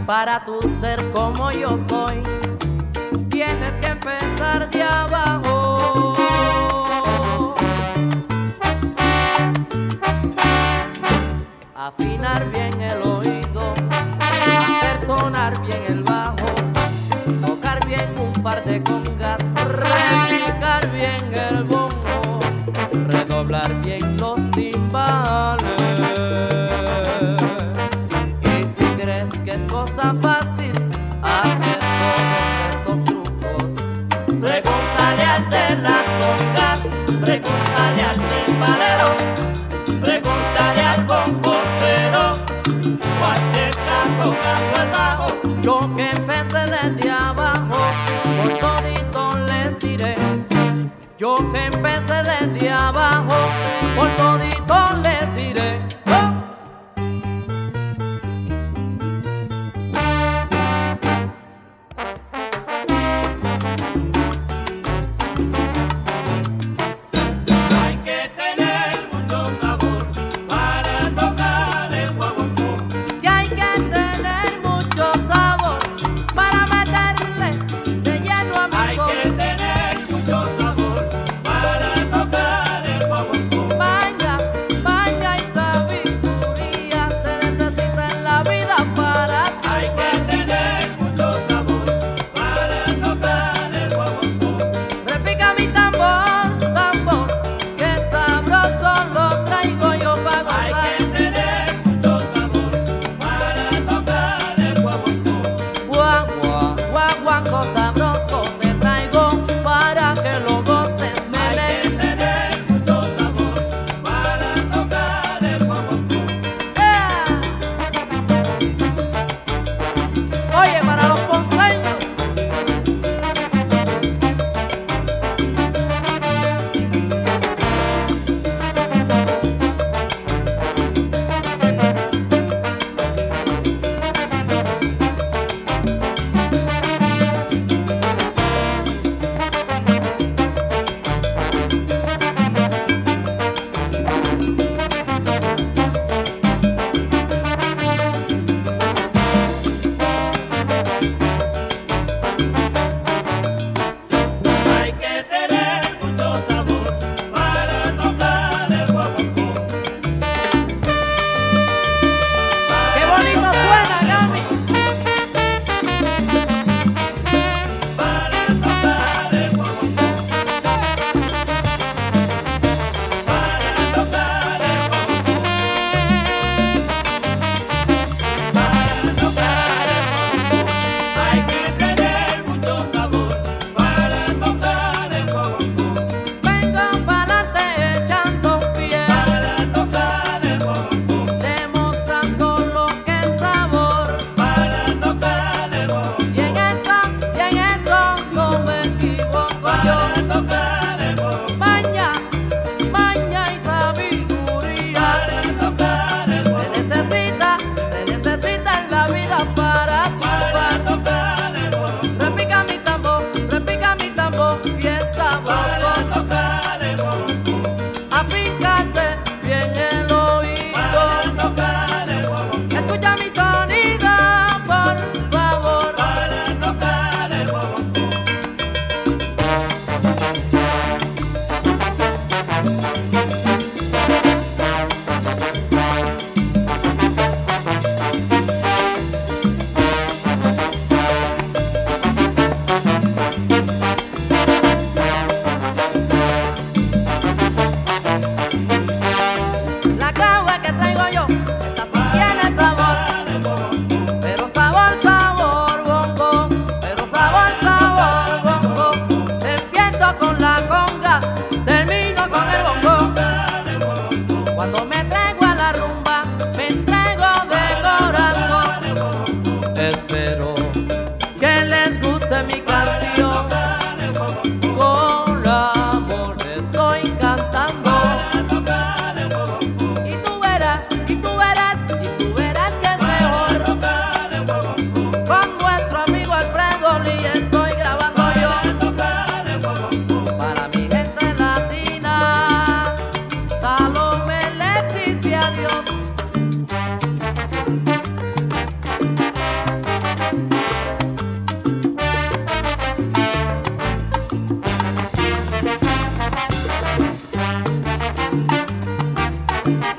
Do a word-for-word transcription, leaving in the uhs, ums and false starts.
Para tú ser como yo soy, tienes que empezar de abajo. Afinar bien el oído, hacer sonar bien el bajo, tocar bien un par de congas, repicar bien el bombo, redoblar bien los timbales. Y si crees que es cosa fácil hacer todos estos trucos, pregúntale al de las congas, pregúntale al timbalero, pregúntale al bombotero, cuál te está tocando el bajo. Yo que empecé desde abajo, por todito les diré. Yo que empecé desde abajo, por todito les diré. ¡Oh! Baña Thank you.